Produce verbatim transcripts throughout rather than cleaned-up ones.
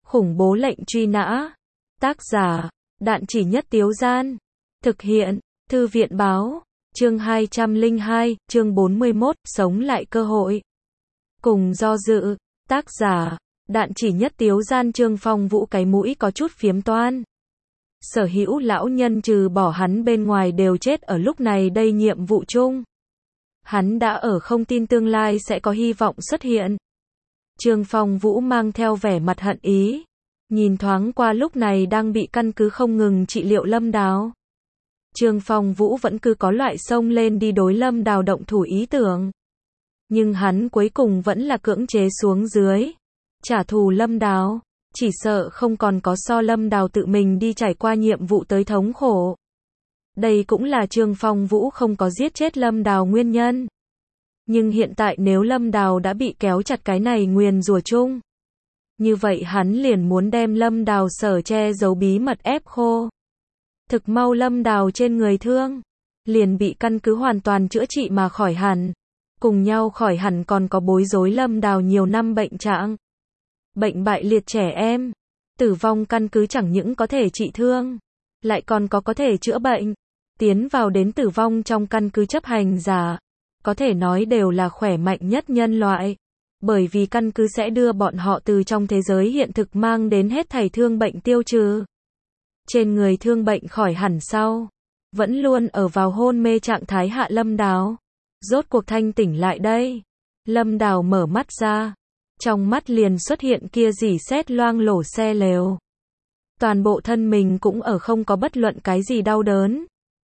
Khủng bố lệnh truy nã. Tác giả, Đạn Chỉ Nhất Tiếu Gian. Thực hiện, Thư viện báo. Chương hai trăm lẻ hai, chương bốn mươi mốt, sống lại cơ hội. Cùng do dự. Tác giả, Đạn Chỉ Nhất Tiếu Gian. Trương Phong Vũ cái mũi có chút phiếm toan. Sở hữu lão nhân trừ bỏ hắn bên ngoài đều chết ở lúc này đây nhiệm vụ chung. Hắn đã ở không tin tương lai sẽ có hy vọng xuất hiện. Trương Phong Vũ mang theo vẻ mặt hận ý. Nhìn thoáng qua lúc này đang bị căn cứ không ngừng trị liệu Lâm Đào. Trương Phong Vũ vẫn cứ có loại xông lên đi đối Lâm Đào động thủ ý tưởng. Nhưng hắn cuối cùng vẫn là cưỡng chế xuống dưới. Trả thù Lâm Đào. Chỉ sợ không còn có so Lâm Đào tự mình đi trải qua nhiệm vụ tới thống khổ. Đây cũng là Trương Phong Vũ không có giết chết Lâm Đào nguyên nhân. Nhưng hiện tại nếu Lâm Đào đã bị kéo chặt cái này nguyền rủa chung, như vậy hắn liền muốn đem Lâm Đào sở che giấu bí mật ép khô. Thực mau Lâm Đào trên người thương, liền bị căn cứ hoàn toàn chữa trị mà khỏi hẳn. Cùng nhau khỏi hẳn còn có bối rối Lâm Đào nhiều năm bệnh trạng. Bệnh bại liệt trẻ em, tử vong căn cứ chẳng những có thể trị thương, lại còn có có thể chữa bệnh. Tiến vào đến tử vong trong căn cứ chấp hành giả, có thể nói đều là khỏe mạnh nhất nhân loại. Bởi vì căn cứ sẽ đưa bọn họ từ trong thế giới hiện thực mang đến hết thảy thương bệnh tiêu trừ. Trên người thương bệnh khỏi hẳn sau, vẫn luôn ở vào hôn mê trạng thái hạ Lâm Đào. Rốt cuộc thanh tỉnh lại đây. Lâm Đào mở mắt ra. Trong mắt liền xuất hiện kia rỉ sét loang lổ xe lều. Toàn bộ thân mình cũng ở không có bất luận cái gì đau đớn.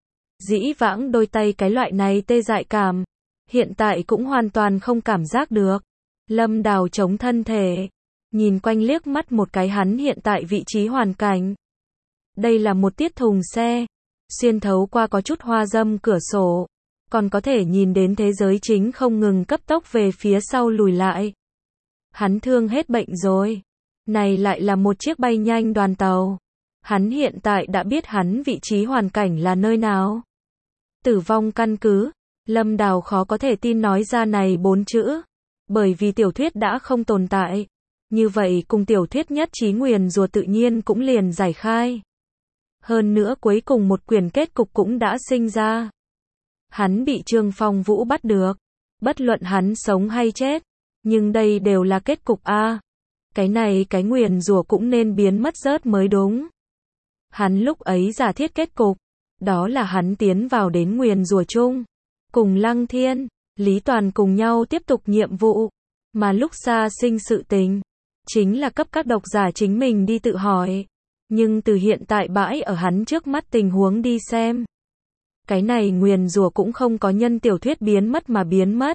Dĩ vãng đôi tay cái loại này tê dại cảm, hiện tại cũng hoàn toàn không cảm giác được. Lâm Đào chống thân thể, nhìn quanh liếc mắt một cái hắn hiện tại vị trí hoàn cảnh. Đây là một tiết thùng xe, xuyên thấu qua có chút hoa dâm cửa sổ, còn có thể nhìn đến thế giới chính không ngừng cấp tốc về phía sau lùi lại. Hắn thương hết bệnh rồi. Này lại là một chiếc bay nhanh đoàn tàu. Hắn hiện tại đã biết hắn vị trí hoàn cảnh là nơi nào. Tử vong căn cứ. Lâm Đào khó có thể tin nói ra này bốn chữ. Bởi vì tiểu thuyết đã không tồn tại. Như vậy cùng tiểu thuyết nhất trí nguyền rủa tự nhiên cũng liền giải khai. Hơn nữa cuối cùng một quyển kết cục cũng đã sinh ra. Hắn bị Trương Phong Vũ bắt được. Bất luận hắn sống hay chết. Nhưng đây đều là kết cục a. Cái này cái nguyền rủa cũng nên biến mất rớt mới đúng. Hắn lúc ấy giả thiết kết cục. Đó là hắn tiến vào đến nguyền rủa chung. Cùng Lăng Thiên, Lý Toàn cùng nhau tiếp tục nhiệm vụ. Mà lúc xa sinh sự tình, chính là cấp các độc giả chính mình đi tự hỏi. Nhưng từ hiện tại bãi ở hắn trước mắt tình huống đi xem. Cái này nguyền rủa cũng không có nhân tiểu thuyết biến mất mà biến mất.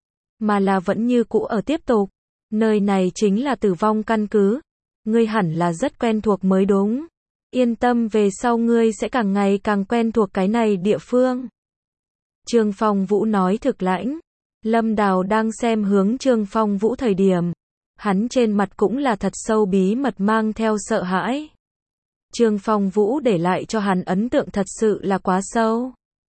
Mà là vẫn như cũ ở tiếp tục. Nơi này chính là tử vong căn cứ. Ngươi hẳn là rất quen thuộc mới đúng. Yên tâm về sau ngươi sẽ càng ngày càng quen thuộc cái này địa phương. Trương Phong Vũ nói thực lãnh. Lâm Đào đang xem hướng Trương Phong Vũ thời điểm. Hắn trên mặt cũng là thật sâu bí mật mang theo sợ hãi. Trương Phong Vũ để lại cho hắn ấn tượng thật sự là quá sâu.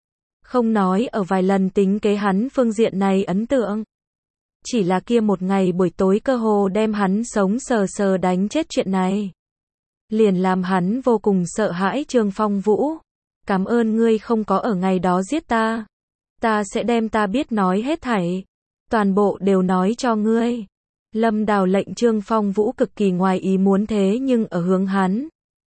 Không nói ở vài lần tính kế hắn phương diện này ấn tượng. Chỉ là kia một ngày buổi tối cơ hồ đem hắn sống sờ sờ đánh chết chuyện này. Liền làm hắn vô cùng sợ hãi. Trương Phong Vũ. Cảm ơn ngươi không có ở ngày đó giết ta. Ta sẽ đem ta biết nói hết thảy. Toàn bộ đều nói cho ngươi. Lâm Đào lệnh Trương Phong Vũ cực kỳ ngoài ý muốn thế nhưng ở hướng hắn.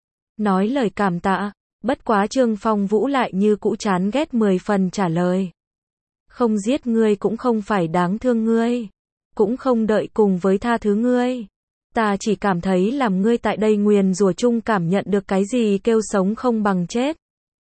Nói lời cảm tạ. Bất quá Trương Phong Vũ lại như cũ chán ghét mười phần trả lời. Không giết ngươi cũng không phải đáng thương ngươi. Cũng không đợi cùng với tha thứ ngươi. Ta chỉ cảm thấy làm ngươi tại đây nguyền rủa chung cảm nhận được cái gì kêu sống không bằng chết.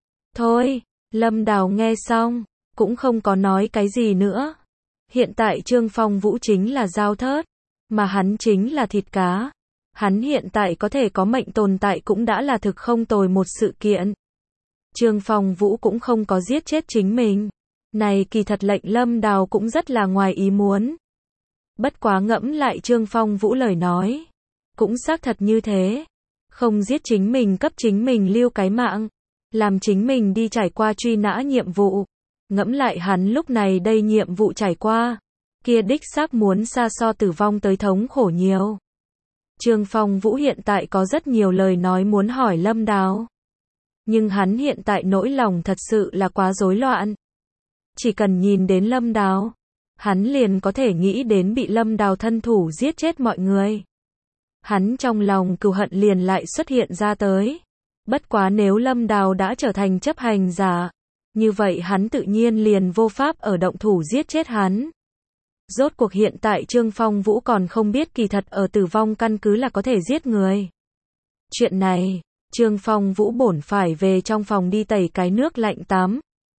Thôi, Lâm Đào nghe xong, cũng không có nói cái gì nữa. Hiện tại Trương Phong Vũ chính là dao thớt, mà hắn chính là thịt cá. Hắn hiện tại có thể có mệnh tồn tại cũng đã là thực không tồi một sự kiện. Trương Phong Vũ cũng không có giết chết chính mình. Này kỳ thật lệnh Lâm Đào cũng rất là ngoài ý muốn. Bất quá ngẫm lại Trương Phong Vũ lời nói. Cũng xác thật như thế. Không giết chính mình cấp chính mình lưu cái mạng. Làm chính mình đi trải qua truy nã nhiệm vụ. Ngẫm lại hắn lúc này đây nhiệm vụ trải qua. Kia đích xác muốn xa so tử vong tới thống khổ nhiều. Trương Phong Vũ hiện tại có rất nhiều lời nói muốn hỏi Lâm Đào. Nhưng hắn hiện tại nỗi lòng thật sự là quá rối loạn. Chỉ cần nhìn đến Lâm Đào, hắn liền có thể nghĩ đến bị Lâm Đào thân thủ giết chết mọi người. Hắn trong lòng cừu hận liền lại xuất hiện ra tới. Bất quá nếu Lâm Đào đã trở thành chấp hành giả, như vậy hắn tự nhiên liền vô pháp ở động thủ giết chết hắn. Rốt cuộc hiện tại Trương Phong Vũ còn không biết kỳ thật ở tử vong căn cứ là có thể giết người. Chuyện này, Trương Phong Vũ bổn phải về trong phòng đi tẩy cái nước lạnh tắm.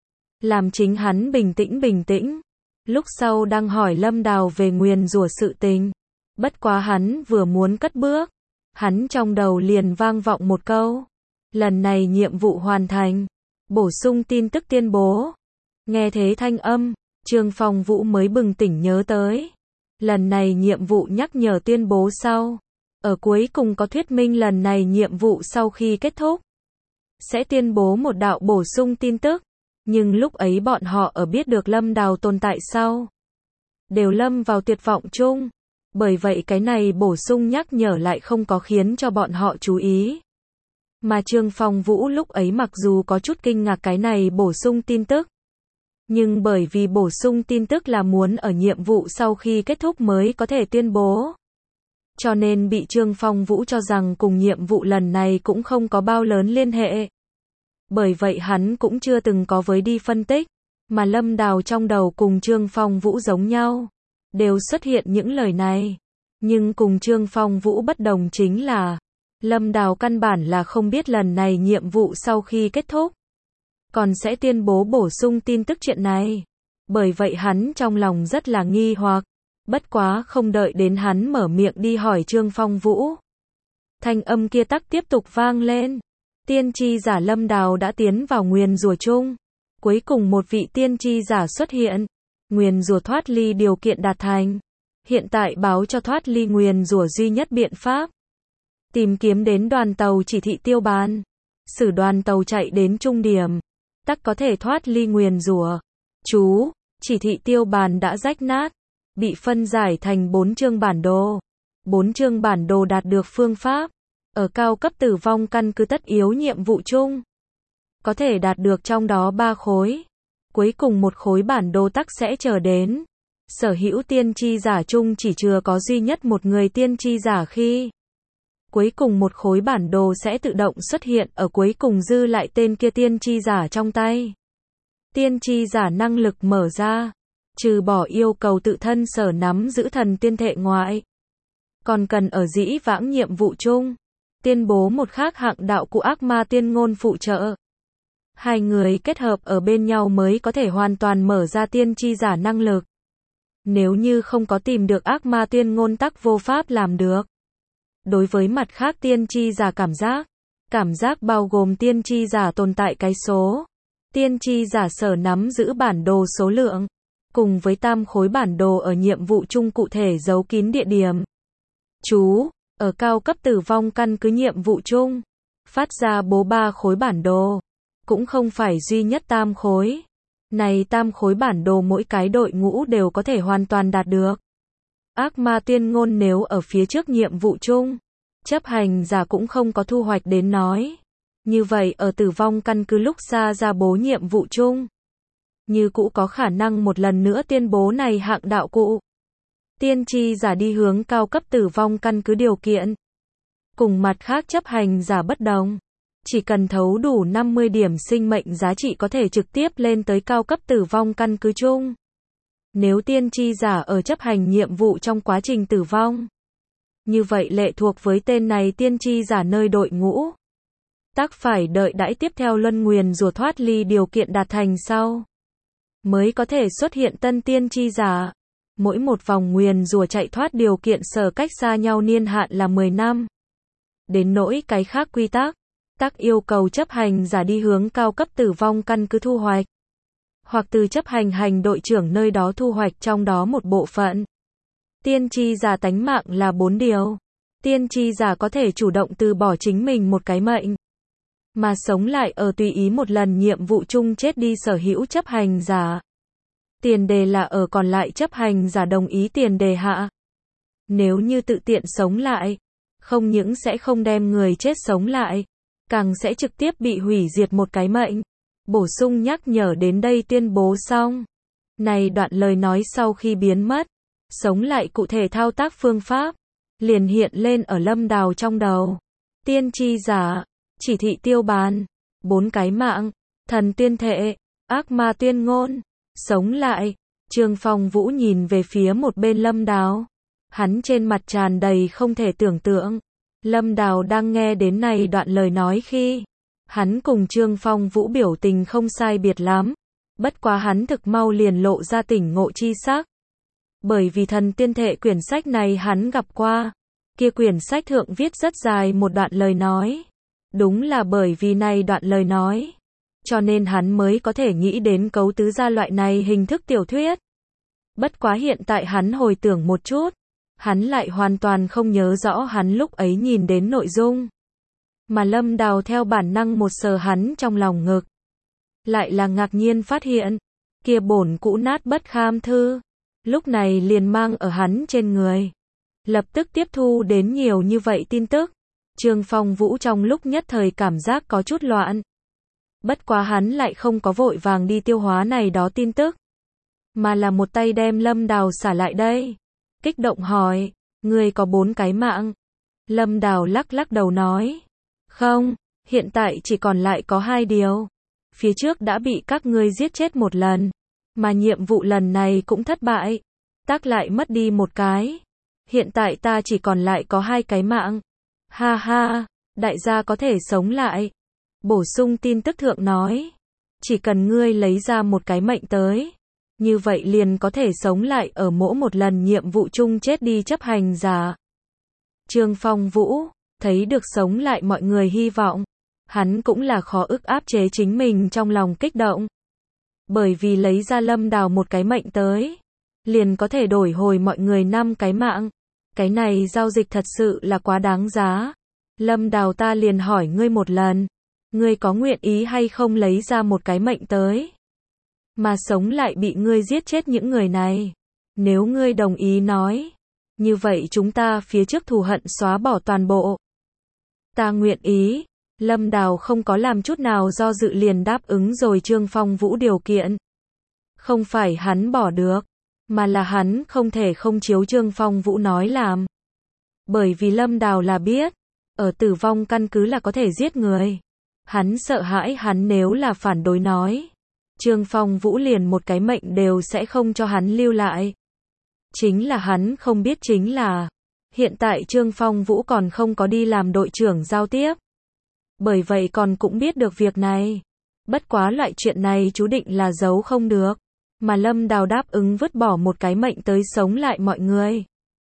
Làm chính hắn bình tĩnh bình tĩnh. Lúc sau đang hỏi Lâm Đào về nguyền rủa sự tình. Bất quá hắn vừa muốn cất bước, hắn trong đầu liền vang vọng một câu. Lần này nhiệm vụ hoàn thành. Bổ sung tin tức tuyên bố. Nghe thế thanh âm, Trương Phong Vũ mới bừng tỉnh nhớ tới. Lần này nhiệm vụ nhắc nhở tuyên bố sau. Ở cuối cùng có thuyết minh lần này nhiệm vụ sau khi kết thúc sẽ tuyên bố một đạo bổ sung tin tức. Nhưng lúc ấy bọn họ ở biết được Lâm Đào tồn tại sau, đều lâm vào tuyệt vọng chung. Bởi vậy cái này bổ sung nhắc nhở lại không có khiến cho bọn họ chú ý. Mà Trương Phong Vũ lúc ấy mặc dù có chút kinh ngạc cái này bổ sung tin tức, nhưng bởi vì bổ sung tin tức là muốn ở nhiệm vụ sau khi kết thúc mới có thể tuyên bố, cho nên bị Trương Phong Vũ cho rằng cùng nhiệm vụ lần này cũng không có bao lớn liên hệ. Bởi vậy hắn cũng chưa từng có với đi phân tích, mà Lâm Đào trong đầu cùng Trương Phong Vũ giống nhau, đều xuất hiện những lời này. Nhưng cùng Trương Phong Vũ bất đồng chính là, Lâm Đào căn bản là không biết lần này nhiệm vụ sau khi kết thúc, còn sẽ tuyên bố bổ sung tin tức chuyện này. Bởi vậy hắn trong lòng rất là nghi hoặc. Bất quá không đợi đến hắn mở miệng đi hỏi Trương Phong Vũ, thanh âm kia tắc tiếp tục vang lên. Tiên tri giả Lâm Đào đã tiến vào nguyền rủa chung. Cuối cùng một vị tiên tri giả xuất hiện. Nguyền rủa thoát ly điều kiện đạt thành. Hiện tại báo cho thoát ly nguyền rủa duy nhất biện pháp. Tìm kiếm đến đoàn tàu chỉ thị tiêu bàn. Sử đoàn tàu chạy đến trung điểm, tắc có thể thoát ly nguyền rủa. Chú, chỉ thị tiêu bàn đã rách nát, bị phân giải thành bốn chương bản đồ. Bốn chương bản đồ đạt được phương pháp. Ở cao cấp tử vong căn cứ tất yếu nhiệm vụ chung, có thể đạt được trong đó ba khối. Cuối cùng một khối bản đồ tắc sẽ chờ đến. Sở hữu tiên tri giả chung chỉ chừa có duy nhất một người tiên tri giả khi. Cuối cùng một khối bản đồ sẽ tự động xuất hiện ở cuối cùng dư lại tên kia tiên tri giả trong tay. Tiên tri giả năng lực mở ra, trừ bỏ yêu cầu tự thân sở nắm giữ thần tiên thệ ngoại, còn cần ở dĩ vãng nhiệm vụ chung tuyên bố một khác hạng đạo cụ ác ma tiên ngôn phụ trợ. Hai người kết hợp ở bên nhau mới có thể hoàn toàn mở ra tiên tri giả năng lực. Nếu như không có tìm được ác ma tiên ngôn tắc vô pháp làm được. Đối với mặt khác tiên tri giả cảm giác, cảm giác bao gồm tiên tri giả tồn tại cái số, tiên tri giả sở nắm giữ bản đồ số lượng, cùng với tam khối bản đồ ở nhiệm vụ chung cụ thể giấu kín địa điểm. Chú, ở cao cấp tử vong căn cứ nhiệm vụ chung, phát ra bố ba khối bản đồ, cũng không phải duy nhất tam khối. Này tam khối bản đồ mỗi cái đội ngũ đều có thể hoàn toàn đạt được. Ác ma tuyên ngôn nếu ở phía trước nhiệm vụ chung, chấp hành giả cũng không có thu hoạch đến nói. Như vậy ở tử vong căn cứ lúc xa ra bố nhiệm vụ chung, như cũ có khả năng một lần nữa tuyên bố này hạng đạo cụ. Tiên tri giả đi hướng cao cấp tử vong căn cứ điều kiện. Cùng mặt khác chấp hành giả bất đồng. Chỉ cần thấu đủ năm mươi điểm sinh mệnh giá trị có thể trực tiếp lên tới cao cấp tử vong căn cứ chung. Nếu tiên tri giả ở chấp hành nhiệm vụ trong quá trình tử vong, như vậy lệ thuộc với tên này tiên tri giả nơi đội ngũ, tắc phải đợi đãi tiếp theo luân nguyền rủa thoát ly điều kiện đạt thành sau, mới có thể xuất hiện tân tiên tri giả. Mỗi một vòng nguyền rủa chạy thoát điều kiện sở cách xa nhau niên hạn là mười năm. Đến nỗi cái khác quy tắc, tắc yêu cầu chấp hành giả đi hướng cao cấp tử vong căn cứ thu hoạch, hoặc từ chấp hành hành đội trưởng nơi đó thu hoạch trong đó một bộ phận. Tiên tri giả tánh mạng là bốn điều. Tiên tri giả có thể chủ động từ bỏ chính mình một cái mệnh, mà sống lại ở tùy ý một lần nhiệm vụ chung chết đi sở hữu chấp hành giả. Tiền đề là ở còn lại chấp hành giả đồng ý tiền đề hạ. Nếu như tự tiện sống lại, không những sẽ không đem người chết sống lại, càng sẽ trực tiếp bị hủy diệt một cái mệnh. Bổ sung nhắc nhở đến đây tuyên bố xong. Này đoạn lời nói sau khi biến mất, sống lại cụ thể thao tác phương pháp, liền hiện lên ở Lâm Đào trong đầu. Tiên tri giả, chỉ thị tiêu bàn, bốn cái mạng, thần tuyên thệ, ác ma tuyên ngôn, sống lại. Trương Phong Vũ nhìn về phía một bên Lâm Đào. Hắn trên mặt tràn đầy không thể tưởng tượng. Lâm Đào đang nghe đến này đoạn lời nói khi hắn cùng Trương Phong Vũ biểu tình không sai biệt lắm. Bất quá hắn thực mau liền lộ ra tỉnh ngộ chi sắc. Bởi vì thần tiên thệ quyển sách này hắn gặp qua. Kia quyển sách thượng viết rất dài một đoạn lời nói. Đúng là bởi vì này đoạn lời nói, cho nên hắn mới có thể nghĩ đến cấu tứ ra loại này hình thức tiểu thuyết. Bất quá hiện tại hắn hồi tưởng một chút, hắn lại hoàn toàn không nhớ rõ hắn lúc ấy nhìn đến nội dung. Mà Lâm Đào theo bản năng một sờ hắn trong lòng ngực. Lại là ngạc nhiên phát hiện, kia bổn cũ nát bất kham thư, lúc này liền mang ở hắn trên người. Lập tức tiếp thu đến nhiều như vậy tin tức. Trương Phong Vũ trong lúc nhất thời cảm giác có chút loạn. Bất quá hắn lại không có vội vàng đi tiêu hóa này đó tin tức, mà là một tay đem Lâm Đào xả lại đây. Kích động hỏi, ngươi có bốn cái mạng. Lâm Đào lắc lắc đầu nói, không, hiện tại chỉ còn lại có hai điều. Phía trước đã bị các ngươi giết chết một lần, mà nhiệm vụ lần này cũng thất bại, tác lại mất đi một cái. Hiện tại ta chỉ còn lại có hai cái mạng. Ha ha, đại gia có thể sống lại. Bổ sung tin tức thượng nói, chỉ cần ngươi lấy ra một cái mệnh tới, như vậy liền có thể sống lại ở mỗi một lần nhiệm vụ chung chết đi chấp hành giả. Trương Phong Vũ, thấy được sống lại mọi người hy vọng, hắn cũng là khó ức áp chế chính mình trong lòng kích động. Bởi vì lấy ra Lâm Đào một cái mệnh tới, liền có thể đổi hồi mọi người năm cái mạng. Cái này giao dịch thật sự là quá đáng giá. Lâm Đào, ta liền hỏi ngươi một lần, ngươi có nguyện ý hay không lấy ra một cái mệnh tới, mà sống lại bị ngươi giết chết những người này. Nếu ngươi đồng ý nói, như vậy chúng ta phía trước thù hận xóa bỏ toàn bộ. Ta nguyện ý. Lâm Đào không có làm chút nào do dự liền đáp ứng rồi Trương Phong Vũ điều kiện. Không phải hắn bỏ được, mà là hắn không thể không chiếu Trương Phong Vũ nói làm. Bởi vì Lâm Đào là biết, ở tử vong căn cứ là có thể giết người. Hắn sợ hãi hắn nếu là phản đối nói, Trương Phong Vũ liền một cái mệnh đều sẽ không cho hắn lưu lại. Chính là hắn không biết chính là, hiện tại Trương Phong Vũ còn không có đi làm đội trưởng giao tiếp. Bởi vậy còn cũng biết được việc này. Bất quá loại chuyện này chú định là giấu không được. Mà Lâm Đào đáp ứng vứt bỏ một cái mệnh tới sống lại mọi người.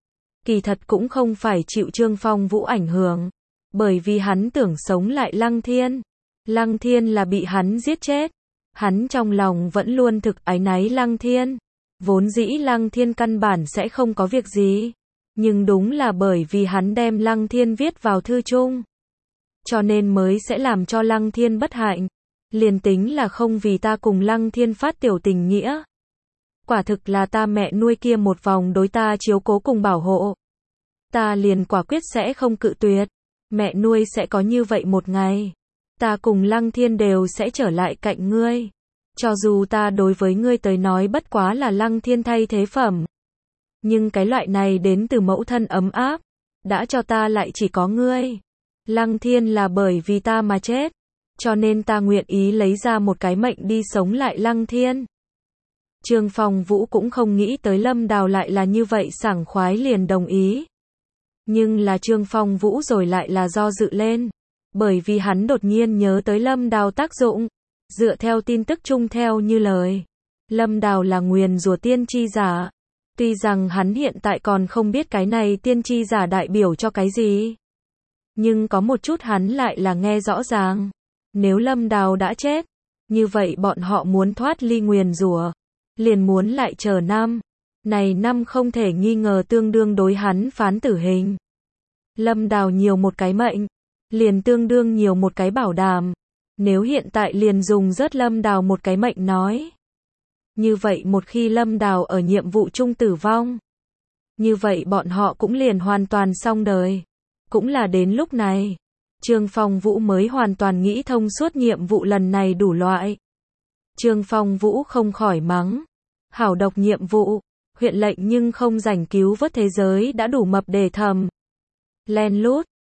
Kỳ thật cũng không phải chịu Trương Phong Vũ ảnh hưởng. Bởi vì hắn tưởng sống lại Lăng Thiên. Lăng Thiên là bị hắn giết chết. Hắn trong lòng vẫn luôn thực áy náy Lăng Thiên. Vốn dĩ Lăng Thiên căn bản sẽ không có việc gì. Nhưng đúng là bởi vì hắn đem Lăng Thiên viết vào thư chung, cho nên mới sẽ làm cho Lăng Thiên bất hạnh. Liền tính là không vì ta cùng Lăng Thiên phát tiểu tình nghĩa. Quả thực là ta mẹ nuôi kia một vòng đối ta chiếu cố cùng bảo hộ. Ta liền quả quyết sẽ không cự tuyệt. Mẹ nuôi sẽ có như vậy một ngày. Ta cùng Lăng Thiên đều sẽ trở lại cạnh ngươi. Cho dù ta đối với ngươi tới nói bất quá là Lăng Thiên thay thế phẩm. Nhưng cái loại này đến từ mẫu thân ấm áp, đã cho ta lại chỉ có ngươi. Lăng Thiên là bởi vì ta mà chết, cho nên ta nguyện ý lấy ra một cái mệnh đi sống lại Lăng Thiên. Trương Phong Vũ cũng không nghĩ tới Lâm Đào lại là như vậy sảng khoái liền đồng ý. Nhưng là Trương Phong Vũ rồi lại là do dự lên, bởi vì hắn đột nhiên nhớ tới Lâm Đào tác dụng. Dựa theo tin tức chung theo như lời, Lâm Đào là nguyền rủa tiên tri giả. Tuy rằng hắn hiện tại còn không biết cái này tiên tri giả đại biểu cho cái gì, nhưng có một chút hắn lại là nghe rõ ràng. Nếu Lâm Đào đã chết, như vậy bọn họ muốn thoát ly nguyền rủa, liền muốn lại chờ năm. Này năm không thể nghi ngờ tương đương đối hắn phán tử hình. Lâm Đào nhiều một cái mệnh, liền tương đương nhiều một cái bảo đảm. Nếu hiện tại liền dùng rớt Lâm Đào một cái mệnh nói, như vậy một khi Lâm Đào ở nhiệm vụ chung tử vong, như vậy bọn họ cũng liền hoàn toàn xong đời. cũng là đến lúc này, Trương Phong Vũ mới hoàn toàn nghĩ thông suốt nhiệm vụ lần này đủ loại. Trương Phong Vũ không khỏi mắng, hảo độc nhiệm vụ, huyện lệnh nhưng không rảnh cứu vớt thế giới đã đủ mập để thầm. Len lút,